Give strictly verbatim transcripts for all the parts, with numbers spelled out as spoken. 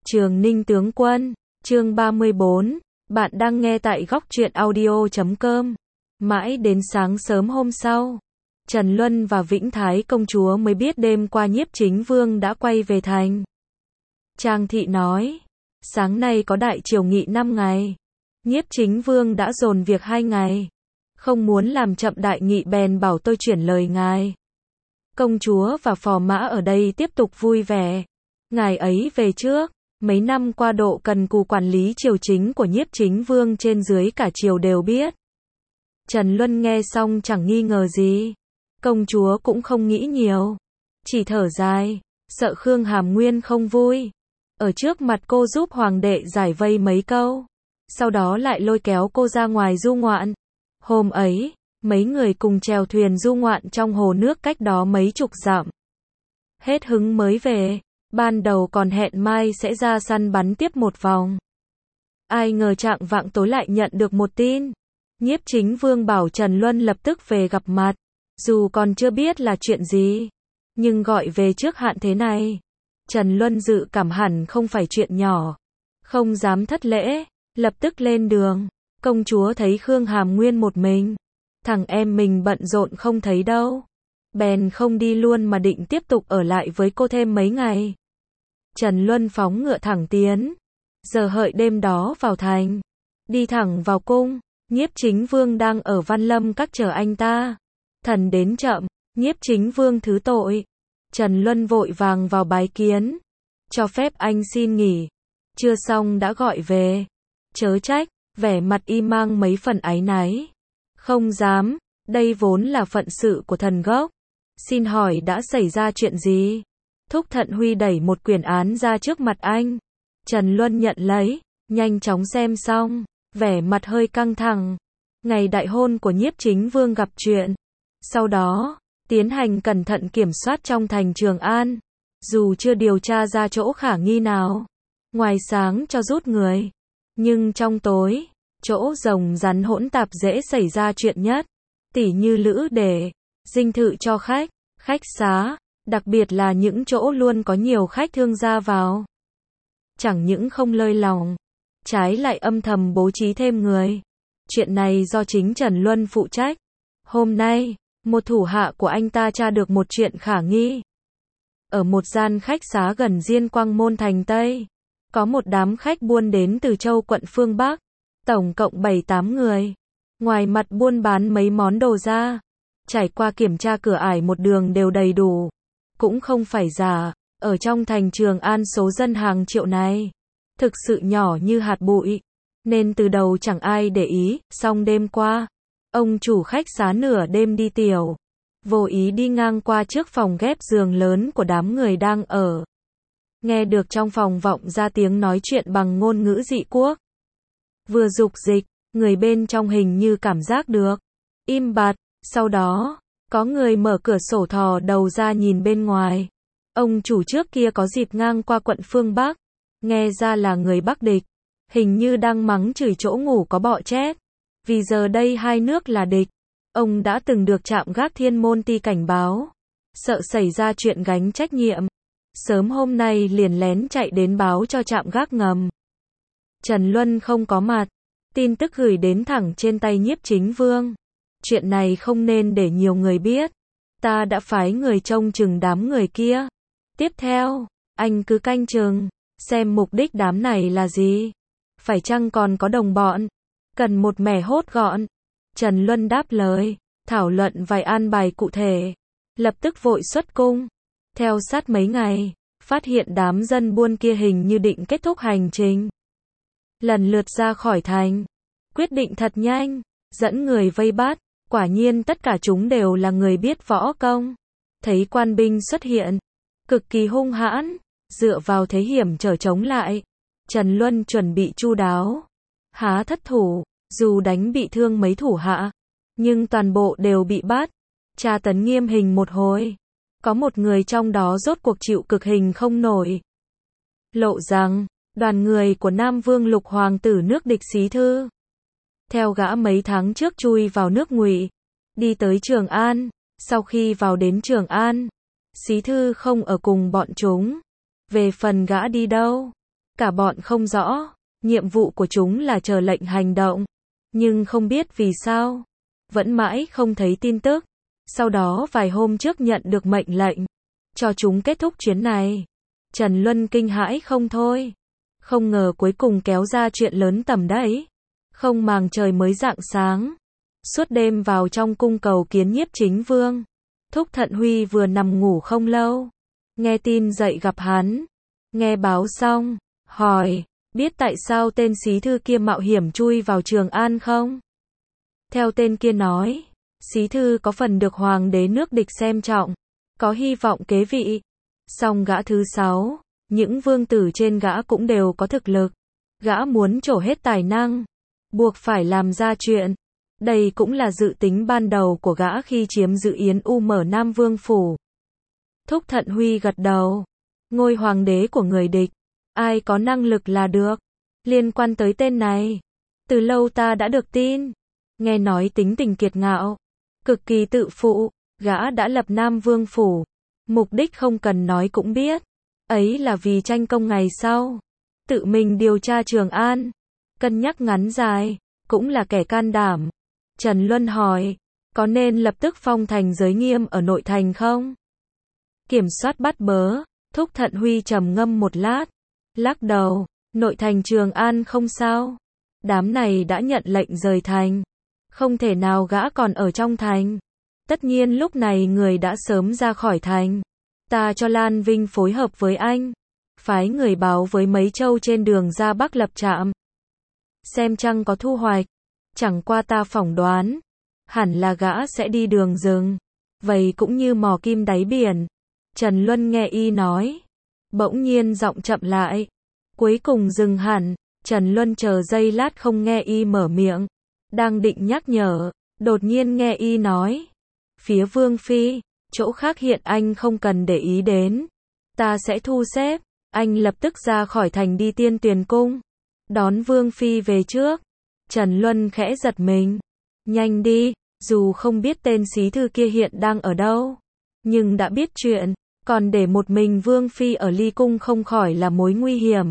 Trường Ninh tướng quân, chương ba mươi bốn, bạn đang nghe tại góc truyện audio chấm com. Mãi đến sáng sớm hôm sau, Trần Luân và Vĩnh Thái công chúa mới biết đêm qua Nhiếp Chính Vương đã quay về thành. Trang thị nói, sáng nay có đại triều nghị năm ngày, Nhiếp Chính Vương đã dồn việc hai ngày, không muốn làm chậm đại nghị bèn bảo tôi chuyển lời ngài. Công chúa và phò mã ở đây tiếp tục vui vẻ, ngài ấy về trước. Mấy năm qua độ cần cù quản lý triều chính của Nhiếp Chính Vương trên dưới cả triều đều biết. Trần Luân nghe xong chẳng nghi ngờ gì. Công chúa cũng không nghĩ nhiều, chỉ thở dài, sợ Khương Hàm Nguyên không vui. Ở trước mặt cô giúp hoàng đệ giải vây mấy câu, sau đó lại lôi kéo cô ra ngoài du ngoạn. Hôm ấy, mấy người cùng chèo thuyền du ngoạn trong hồ nước cách đó mấy chục dặm. Hết hứng mới về. Ban đầu còn hẹn mai sẽ ra săn bắn tiếp một vòng. Ai ngờ chạng vạng tối lại nhận được một tin. Nhiếp Chính Vương bảo Trần Luân lập tức về gặp mặt. Dù còn chưa biết là chuyện gì, nhưng gọi về trước hạn thế này, Trần Luân dự cảm hẳn không phải chuyện nhỏ. Không dám thất lễ, lập tức lên đường. Công chúa thấy Khương Hàm Nguyên một mình. Thằng em mình bận rộn không thấy đâu. Bèn không đi luôn mà định tiếp tục ở lại với cô thêm mấy ngày. Trần Luân phóng ngựa thẳng tiến. Giờ hợi đêm đó vào thành. Đi thẳng vào cung. Nhiếp Chính Vương đang ở Văn Lâm các chờ anh ta. Thần đến chậm. Nhiếp Chính Vương thứ tội. Trần Luân vội vàng vào bái kiến. Cho phép anh xin nghỉ. Chưa xong đã gọi về. Chớ trách. Vẻ mặt y mang mấy phần áy náy. Không dám. Đây vốn là phận sự của thần gốc. Xin hỏi đã xảy ra chuyện gì? Thúc Thận Huy đẩy một quyển án ra trước mặt anh. Trần Luân nhận lấy, nhanh chóng xem xong, vẻ mặt hơi căng thẳng. Ngày đại hôn của Nhiếp Chính Vương gặp chuyện. Sau đó, tiến hành cẩn thận kiểm soát trong thành Trường An. Dù chưa điều tra ra chỗ khả nghi nào, ngoài sáng cho rút người. Nhưng trong tối, chỗ rồng rắn hỗn tạp dễ xảy ra chuyện nhất. Tỉ như lữ để dinh thự cho khách, khách xá, đặc biệt là những chỗ luôn có nhiều khách thương ra vào. Chẳng những không lơi lòng, trái lại âm thầm bố trí thêm người. Chuyện này do chính Trần Luân phụ trách. Hôm nay, một thủ hạ của anh ta tra được một chuyện khả nghi. Ở một gian khách xá gần Diên Quang Môn thành Tây, có một đám khách buôn đến từ châu quận phương Bắc, tổng cộng bảy tám người. Ngoài mặt buôn bán mấy món đồ ra, trải qua kiểm tra cửa ải một đường đều đầy đủ. Cũng không phải giả, ở trong thành Trường An số dân hàng triệu này, thực sự nhỏ như hạt bụi, nên từ đầu chẳng ai để ý. Xong đêm qua, ông chủ khách xá nửa đêm đi tiểu, vô ý đi ngang qua trước phòng ghép giường lớn của đám người đang ở. Nghe được trong phòng vọng ra tiếng nói chuyện bằng ngôn ngữ dị quốc. Vừa dục dịch, người bên trong hình như cảm giác được. Im bặt, sau đó, có người mở cửa sổ thò đầu ra nhìn bên ngoài. Ông chủ trước kia có dịp ngang qua quận phương Bắc. Nghe ra là người Bắc địch. Hình như đang mắng chửi chỗ ngủ có bọ chết. Vì giờ đây hai nước là địch. Ông đã từng được trạm gác Thiên Môn Ti cảnh báo. Sợ xảy ra chuyện gánh trách nhiệm. Sớm hôm nay liền lén chạy đến báo cho trạm gác ngầm. Trần Luân không có mặt. Tin tức gửi đến thẳng trên tay Nhiếp Chính Vương. Chuyện này không nên để nhiều người biết. Ta đã phái người trông chừng đám người kia. Tiếp theo, anh cứ canh chừng, xem mục đích đám này là gì. Phải chăng còn có đồng bọn? Cần một mẻ hốt gọn. Trần Luân đáp lời, thảo luận vài an bài cụ thể. Lập tức vội xuất cung. Theo sát mấy ngày, phát hiện đám dân buôn kia hình như định kết thúc hành trình. Lần lượt ra khỏi thành. Quyết định thật nhanh, dẫn người vây bắt. Quả nhiên tất cả chúng đều là người biết võ công. Thấy quan binh xuất hiện, cực kỳ hung hãn, dựa vào thế hiểm trở chống lại. Trần Luân chuẩn bị chu đáo, há thất thủ, dù đánh bị thương mấy thủ hạ, nhưng toàn bộ đều bị bắt, tra tấn nghiêm hình một hồi. Có một người trong đó rốt cuộc chịu cực hình không nổi. Lộ rằng, đoàn người của Nam Vương Lục Hoàng tử nước địch Xí Thư. Theo gã mấy tháng trước chui vào nước Ngụy, đi tới Trường An. Sau khi vào đến Trường An, Xí Thư không ở cùng bọn chúng. Về phần gã đi đâu, Cả bọn không rõ, nhiệm vụ của chúng là chờ lệnh hành động, nhưng không biết vì sao, vẫn mãi không thấy tin tức. Sau đó vài hôm trước nhận được mệnh lệnh, cho chúng kết thúc chuyến này. Trần Luân kinh hãi không thôi. Không ngờ cuối cùng kéo ra chuyện lớn tầm đấy. Không màng trời mới rạng sáng. Suốt đêm vào trong cung cầu kiến Nhiếp Chính Vương. Thúc Thận Huy vừa nằm ngủ không lâu. Nghe tin dậy gặp hắn. Nghe báo xong, hỏi, biết tại sao tên sĩ thư kia mạo hiểm chui vào Trường An không? Theo tên kia nói, sĩ thư có phần được hoàng đế nước địch xem trọng, có hy vọng kế vị. Song gã thứ sáu, những vương tử trên gã cũng đều có thực lực. Gã muốn trổ hết tài năng, buộc phải làm ra chuyện. Đây cũng là dự tính ban đầu của gã khi chiếm giữ Yến U mở Nam Vương Phủ. Thúc Thận Huy gật đầu. Ngôi hoàng đế của người địch, ai có năng lực là được. Liên quan tới tên này, từ lâu ta đã được tin. Nghe nói tính tình kiệt ngạo, cực kỳ tự phụ, gã đã lập Nam Vương Phủ. Mục đích không cần nói cũng biết. Ấy là vì tranh công ngày sau. Tự mình điều tra Trường An. Cân nhắc ngắn dài, cũng là kẻ can đảm. Trần Luân hỏi, có nên lập tức phong thành giới nghiêm ở nội thành không? Kiểm soát bắt bớ. Thúc Thận Huy trầm ngâm một lát. Lắc đầu, nội thành Trường An không sao. Đám này đã nhận lệnh rời thành. Không thể nào gã còn ở trong thành. Tất nhiên lúc này người đã sớm ra khỏi thành. Ta cho Lan Vinh phối hợp với anh. Phái người báo với mấy châu trên đường ra Bắc lập trạm. Xem chăng có thu hoạch. Chẳng qua ta phỏng đoán. Hẳn là gã sẽ đi đường rừng. Vậy cũng như mò kim đáy biển. Trần Luân nghe y nói. Bỗng nhiên giọng chậm lại. Cuối cùng dừng hẳn. Trần Luân chờ giây lát không nghe y mở miệng. Đang định nhắc nhở. Đột nhiên nghe y nói. Phía Vương Phi. Chỗ khác hiện anh không cần để ý đến. Ta sẽ thu xếp. Anh lập tức ra khỏi thành đi Tiên Tuyền Cung. Đón Vương Phi về trước. Trần Luân khẽ giật mình. Nhanh đi. Dù không biết tên sĩ thư kia hiện đang ở đâu. Nhưng đã biết chuyện. Còn để một mình Vương Phi ở Ly Cung không khỏi là mối nguy hiểm.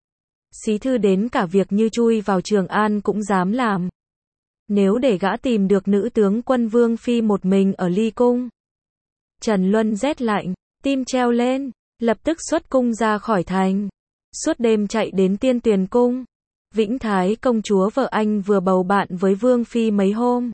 Sĩ thư đến cả việc như chui vào Trường An cũng dám làm. Nếu để gã tìm được nữ tướng quân Vương Phi một mình ở Ly Cung. Trần Luân rét lạnh, tim treo lên, lập tức xuất cung ra khỏi thành. Suốt đêm chạy đến Tiên Tuyền Cung. Vĩnh Thái công chúa vợ anh vừa bầu bạn với Vương Phi mấy hôm.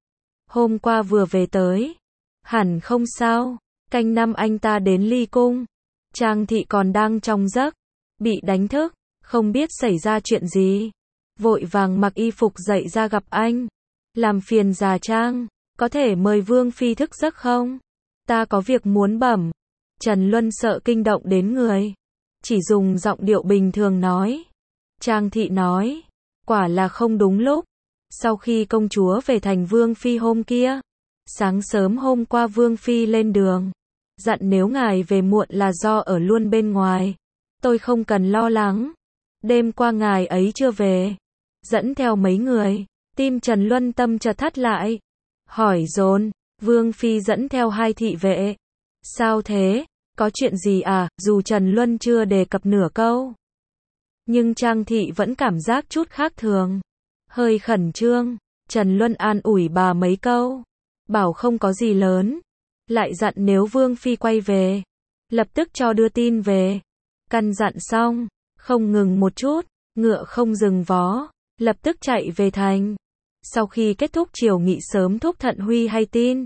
Hôm qua vừa về tới. Hẳn không sao. Canh năm anh ta đến Ly Cung. Trang thị còn đang trong giấc. Bị đánh thức. Không biết xảy ra chuyện gì. Vội vàng mặc y phục dậy ra gặp anh. Làm phiền già Trang. Có thể mời Vương Phi thức giấc không? Ta có việc muốn bẩm. Trần Luân sợ kinh động đến người. Chỉ dùng giọng điệu bình thường nói. Trang thị nói. Quả là không đúng lúc. Sau khi công chúa về thành Vương Phi hôm kia. Sáng sớm hôm qua Vương Phi lên đường. Dặn nếu ngài về muộn là do ở luôn bên ngoài. Tôi không cần lo lắng. Đêm qua ngài ấy chưa về. Dẫn theo mấy người. Tim Trần Luân tâm chợt thắt lại. Hỏi dồn. Vương Phi dẫn theo hai thị vệ. Sao thế? Có chuyện gì à? Dù Trần Luân chưa đề cập nửa câu. Nhưng Trang thị vẫn cảm giác chút khác thường. Hơi khẩn trương. Trần Luân an ủi bà mấy câu. Bảo không có gì lớn. Lại dặn nếu Vương Phi quay về. Lập tức cho đưa tin về. Căn dặn xong. Không ngừng một chút. Ngựa không dừng vó. Lập tức chạy về thành. Sau khi kết thúc chiều nghị sớm Thúc Thận Huy hay tin.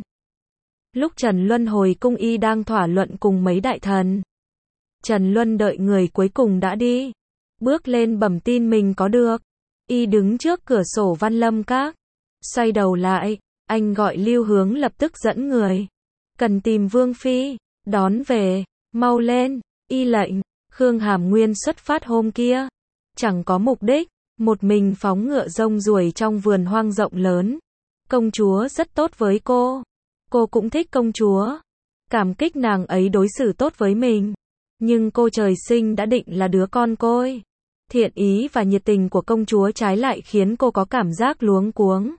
Lúc Trần Luân hồi cung y đang thỏa luận cùng mấy đại thần. Trần Luân đợi người cuối cùng đã đi. Bước lên bẩm tin mình có được. Y đứng trước cửa sổ Văn Lâm Các. Xoay đầu lại. Anh gọi Lưu Hướng lập tức dẫn người. Cần tìm Vương Phi. Đón về. Mau lên. Y lệnh. Khương Hàm Nguyên xuất phát hôm kia. Chẳng có mục đích. Một mình phóng ngựa rông ruổi trong vườn hoang rộng lớn. Công chúa rất tốt với cô. Cô cũng thích công chúa. Cảm kích nàng ấy đối xử tốt với mình. Nhưng cô trời sinh đã định là đứa con côi. Thiện ý và nhiệt tình của công chúa trái lại khiến cô có cảm giác luống cuống.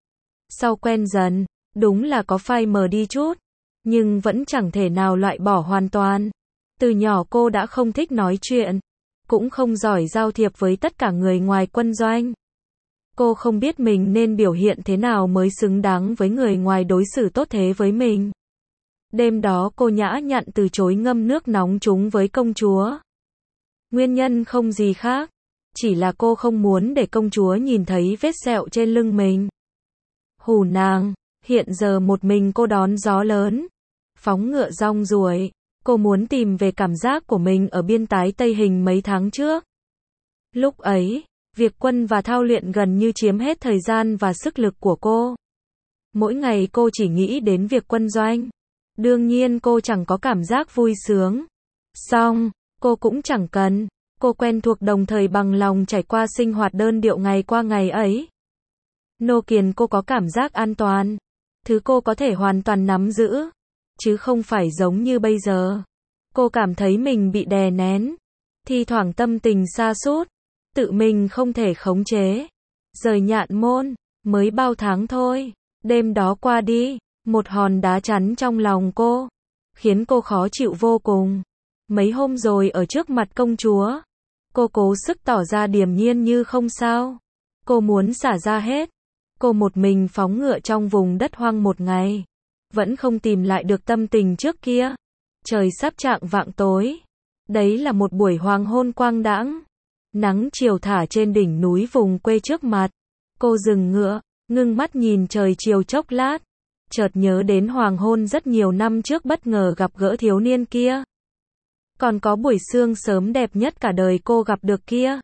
Sau quen dần, đúng là có phai mờ đi chút. Nhưng vẫn chẳng thể nào loại bỏ hoàn toàn. Từ nhỏ cô đã không thích nói chuyện. cũng không giỏi giao thiệp với tất cả người ngoài quân doanh. Cô không biết mình nên biểu hiện thế nào mới xứng đáng với người ngoài đối xử tốt thế với mình. Đêm đó cô nhã nhặn từ chối ngâm nước nóng chúng với công chúa. Nguyên nhân không gì khác, chỉ là cô không muốn để công chúa nhìn thấy vết sẹo trên lưng mình. Hù nàng, hiện giờ một mình cô đón gió lớn, phóng ngựa rong ruổi, cô muốn tìm về cảm giác của mình ở biên tái Tây Hình mấy tháng trước. Lúc ấy, việc quân và thao luyện gần như chiếm hết thời gian và sức lực của cô. Mỗi ngày cô chỉ nghĩ đến việc quân doanh. Đương nhiên cô chẳng có cảm giác vui sướng. Song, cô cũng chẳng cần. Cô quen thuộc đồng thời bằng lòng trải qua sinh hoạt đơn điệu ngày qua ngày ấy. Nô kiền cô có cảm giác an toàn. Thứ cô có thể hoàn toàn nắm giữ. Chứ không phải giống như bây giờ. Cô cảm thấy mình bị đè nén. Thi thoảng tâm tình sa sút. Tự mình không thể khống chế. Rời Nhạn Môn, mới bao tháng thôi. Đêm đó qua đi, một hòn đá chắn trong lòng cô. Khiến cô khó chịu vô cùng. Mấy hôm rồi ở trước mặt công chúa. Cô cố sức tỏ ra điềm nhiên như không sao. Cô muốn xả ra hết. Cô một mình phóng ngựa trong vùng đất hoang một ngày. Vẫn không tìm lại được tâm tình trước kia. Trời sắp chạng vạng tối. Đấy là một buổi hoàng hôn quang đãng. Nắng chiều thả trên đỉnh núi vùng quê trước mặt. Cô dừng ngựa, ngưng mắt nhìn trời chiều chốc lát. Chợt nhớ đến hoàng hôn rất nhiều năm trước bất ngờ gặp gỡ thiếu niên kia. Còn có buổi sương sớm đẹp nhất cả đời cô gặp được kia.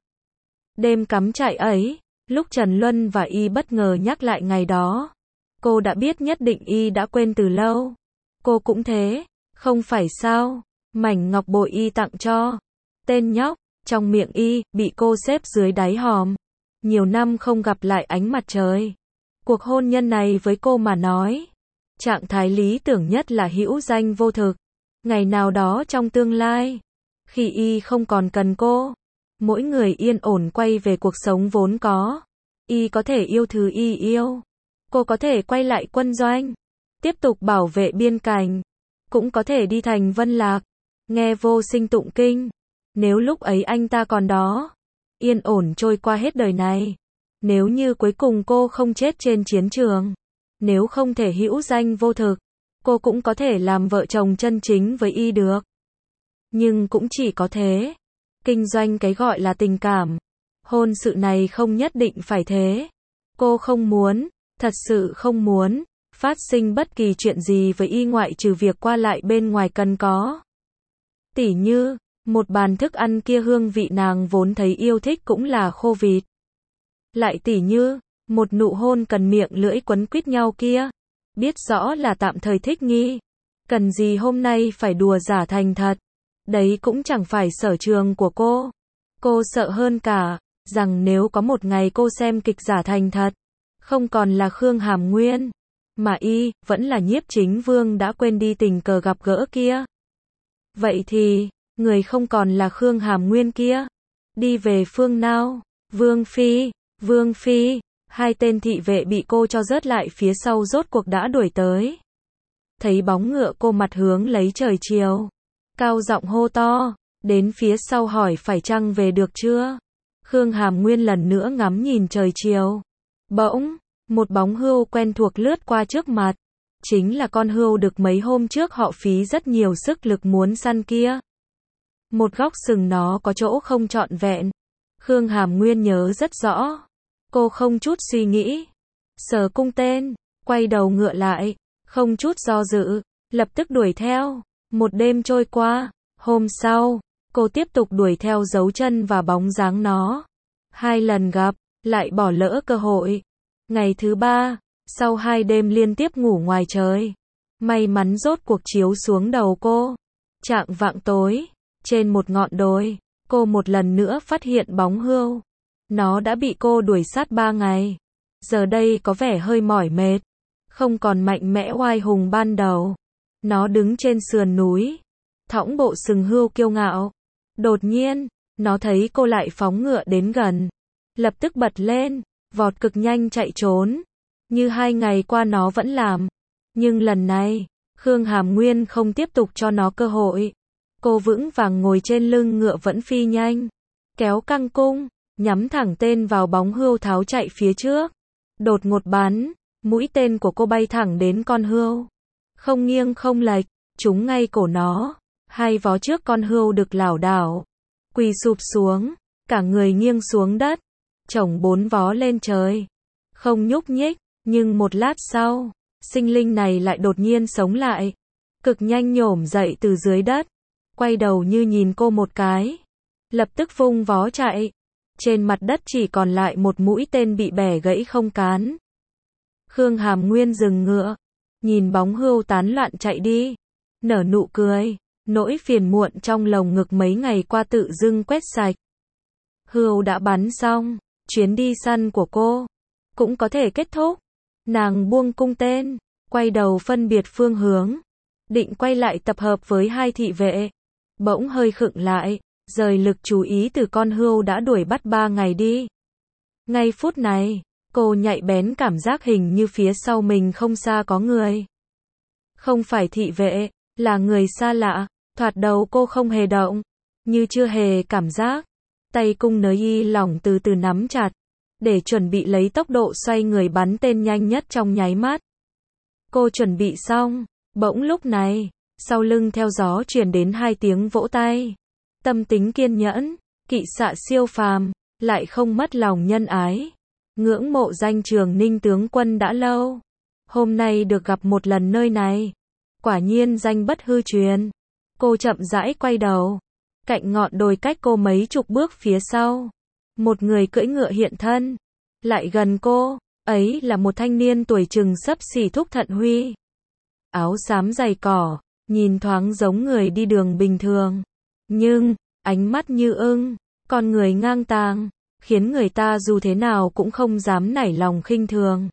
Đêm cắm trại ấy, lúc Trần Luân và Y bất ngờ nhắc lại ngày đó. Cô đã biết nhất định Y đã quên từ lâu. Cô cũng thế, không phải sao? Mảnh ngọc bội Y tặng cho. Tên nhóc, trong miệng Y, bị cô xếp dưới đáy hòm. Nhiều năm không gặp lại ánh mặt trời. Cuộc hôn nhân này với cô mà nói. Trạng thái lý tưởng nhất là hữu danh vô thực. Ngày nào đó trong tương lai, khi Y không còn cần cô, mỗi người yên ổn quay về cuộc sống vốn có. Y có thể yêu thứ Y yêu. Cô có thể quay lại quân doanh, tiếp tục bảo vệ biên cảnh. Cũng có thể đi thành Vân Lạc, nghe vô sinh tụng kinh. Nếu lúc ấy anh ta còn đó, yên ổn trôi qua hết đời này. Nếu như cuối cùng cô không chết trên chiến trường, nếu không thể hữu danh vô thực, cô cũng có thể làm vợ chồng chân chính với Y được. Nhưng cũng chỉ có thế. Kinh doanh cái gọi là tình cảm. Hôn sự này không nhất định phải thế. Cô không muốn, thật sự không muốn, phát sinh bất kỳ chuyện gì với Y ngoại trừ việc qua lại bên ngoài cần có. Tỉ như, một bàn thức ăn kia hương vị nàng vốn thấy yêu thích cũng là khô vịt. Lại tỉ như, một nụ hôn cần miệng lưỡi quấn quýt nhau kia. Biết rõ là tạm thời thích nghi. Cần gì hôm nay phải đùa giả thành thật. Đấy cũng chẳng phải sở trường của cô. Cô sợ hơn cả, rằng nếu có một ngày cô xem kịch giả thành thật, không còn là Khương Hàm Nguyên, mà Y, vẫn là Nhiếp Chính Vương đã quên đi tình cờ gặp gỡ kia. Vậy thì, người không còn là Khương Hàm Nguyên kia. Đi về phương nào? Vương Phi, Vương Phi, hai tên thị vệ bị cô cho rớt lại phía sau rốt cuộc đã đuổi tới. Thấy bóng ngựa cô mặt hướng lấy trời chiều. Cao giọng hô to, đến phía sau hỏi phải chăng về được chưa? Khương Hàm Nguyên lần nữa ngắm nhìn trời chiều. Bỗng, một bóng hươu quen thuộc lướt qua trước mặt. Chính là con hươu được mấy hôm trước họ phí rất nhiều sức lực muốn săn kia. Một góc sừng nó có chỗ không trọn vẹn. Khương Hàm Nguyên nhớ rất rõ. Cô không chút suy nghĩ. Sờ cung tên, quay đầu ngựa lại, không chút do dự, lập tức đuổi theo. Một đêm trôi qua, hôm sau, cô tiếp tục đuổi theo dấu chân và bóng dáng nó. Hai lần gặp, lại bỏ lỡ cơ hội. Ngày thứ ba, sau hai đêm liên tiếp ngủ ngoài trời, may mắn rốt cuộc chiếu xuống đầu cô. Chạng vạng tối, trên một ngọn đồi, cô một lần nữa phát hiện bóng hươu. Nó đã bị cô đuổi sát ba ngày. Giờ đây có vẻ hơi mỏi mệt, không còn mạnh mẽ oai hùng ban đầu. Nó đứng trên sườn núi, thõng bộ sừng hươu kiêu ngạo. Đột nhiên, nó thấy cô lại phóng ngựa đến gần. Lập tức bật lên, vọt cực nhanh chạy trốn. Như hai ngày qua nó vẫn làm. Nhưng lần này, Khương Hàm Nguyên không tiếp tục cho nó cơ hội. Cô vững vàng ngồi trên lưng ngựa vẫn phi nhanh. kéo căng cung, nhắm thẳng tên vào bóng hươu tháo chạy phía trước. Đột ngột bắn, mũi tên của cô bay thẳng đến con hươu. Không nghiêng không lệch, trúng ngay cổ nó. Hai vó trước con hươu được lảo đảo, quỳ sụp xuống, cả người nghiêng xuống đất, chổng bốn vó lên trời. Không nhúc nhích, nhưng một lát sau, sinh linh này lại đột nhiên sống lại. Cực nhanh nhổm dậy từ dưới đất, quay đầu như nhìn cô một cái. Lập tức vung vó chạy. Trên mặt đất chỉ còn lại một mũi tên bị bẻ gãy không cán. Khương Hàm Nguyên dừng ngựa, nhìn bóng hươu tán loạn chạy đi, nở nụ cười, nỗi phiền muộn trong lồng ngực mấy ngày qua tự dưng quét sạch. Hươu đã bắn xong, chuyến đi săn của cô cũng có thể kết thúc. Nàng buông cung tên, quay đầu phân biệt phương hướng, định quay lại tập hợp với hai thị vệ. Bỗng hơi khựng lại, rời lực chú ý từ con hươu đã đuổi bắt ba ngày đi. Ngay phút này, cô nhạy bén cảm giác hình như phía sau mình không xa có người. Không phải thị vệ, là người xa lạ. Thoạt đầu cô không hề động, như chưa hề cảm giác. Tay cung nới y lỏng từ từ nắm chặt, để chuẩn bị lấy tốc độ xoay người bắn tên nhanh nhất trong nháy mắt. Cô chuẩn bị xong, bỗng lúc này, sau lưng theo gió truyền đến hai tiếng vỗ tay. Tâm tính kiên nhẫn, kỵ xạ siêu phàm, lại không mất lòng nhân ái. Ngưỡng mộ danh Trường Ninh tướng quân đã lâu. Hôm nay được gặp một lần nơi này. Quả nhiên danh bất hư truyền. Cô chậm rãi quay đầu. Cạnh ngọn đồi cách cô mấy chục bước phía sau. Một người cưỡi ngựa hiện thân. Lại gần cô, ấy là một thanh niên tuổi chừng xấp xỉ Thúc Thận Huy. Áo xám dày cỏ, nhìn thoáng giống người đi đường bình thường. Nhưng, ánh mắt như ưng, con người ngang tàng, khiến người ta dù thế nào cũng không dám nảy lòng khinh thường.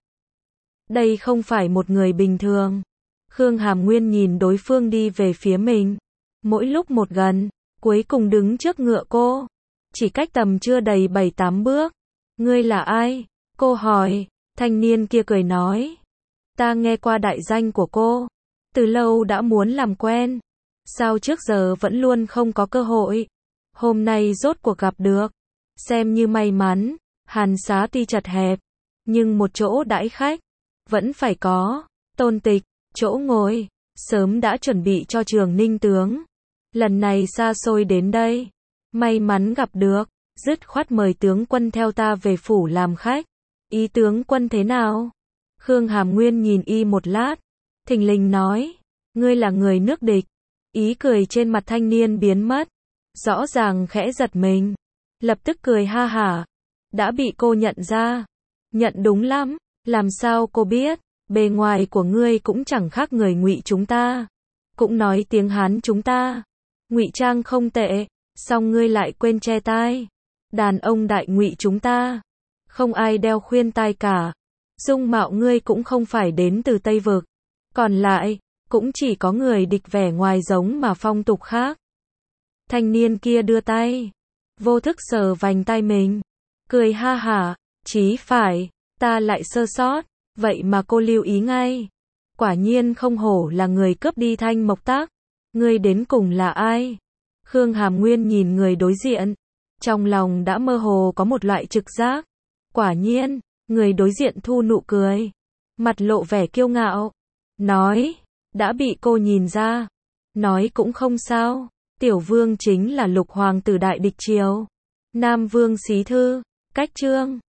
Đây không phải một người bình thường. Khương Hàm Nguyên nhìn đối phương đi về phía mình. Mỗi lúc một gần, cuối cùng đứng trước ngựa cô. Chỉ cách tầm chưa đầy bảy tám bước. Ngươi là ai? Cô hỏi. Thanh niên kia cười nói. Ta nghe qua đại danh của cô. Từ lâu đã muốn làm quen. Sao trước giờ vẫn luôn không có cơ hội. Hôm nay rốt cuộc gặp được. Xem như may mắn. Hàn xá tuy chật hẹp, nhưng một chỗ đãi khách vẫn phải có. Tôn Tịch, chỗ ngồi sớm đã chuẩn bị cho Trường Ninh tướng. Lần này xa xôi đến đây, may mắn gặp được, dứt khoát mời tướng quân theo ta về phủ làm khách. Ý tướng quân thế nào? Khương Hàm Nguyên nhìn y một lát, thình lình nói, ngươi là người nước địch. Ý cười trên mặt thanh niên biến mất, rõ ràng khẽ giật mình, lập tức cười ha hả. Đã bị cô nhận ra. Nhận đúng lắm, làm sao cô biết? Bề ngoài của ngươi cũng chẳng khác người Ngụy chúng ta, cũng nói tiếng Hán chúng ta. Ngụy trang không tệ, song ngươi lại quên che tai. Đàn ông đại Ngụy chúng ta, không ai đeo khuyên tai cả. Dung mạo ngươi cũng không phải đến từ Tây Vực. Còn lại, cũng chỉ có người địch vẻ ngoài giống mà phong tục khác. Thanh niên kia đưa tay, vô thức sờ vành tai mình, cười ha hả, chí phải, ta lại sơ sót, vậy mà cô lưu ý ngay. Quả nhiên không hổ là người cướp đi Thanh Mộc Tác. Ngươi đến cùng là ai? Khương Hàm Nguyên nhìn người đối diện, trong lòng đã mơ hồ có một loại trực giác. Quả nhiên, người đối diện thu nụ cười, mặt lộ vẻ kiêu ngạo, nói, đã bị cô nhìn ra. Nói cũng không sao, Tiểu Vương chính là lục hoàng tử đại địch triều, Nam Vương Xí Thư, cách trương.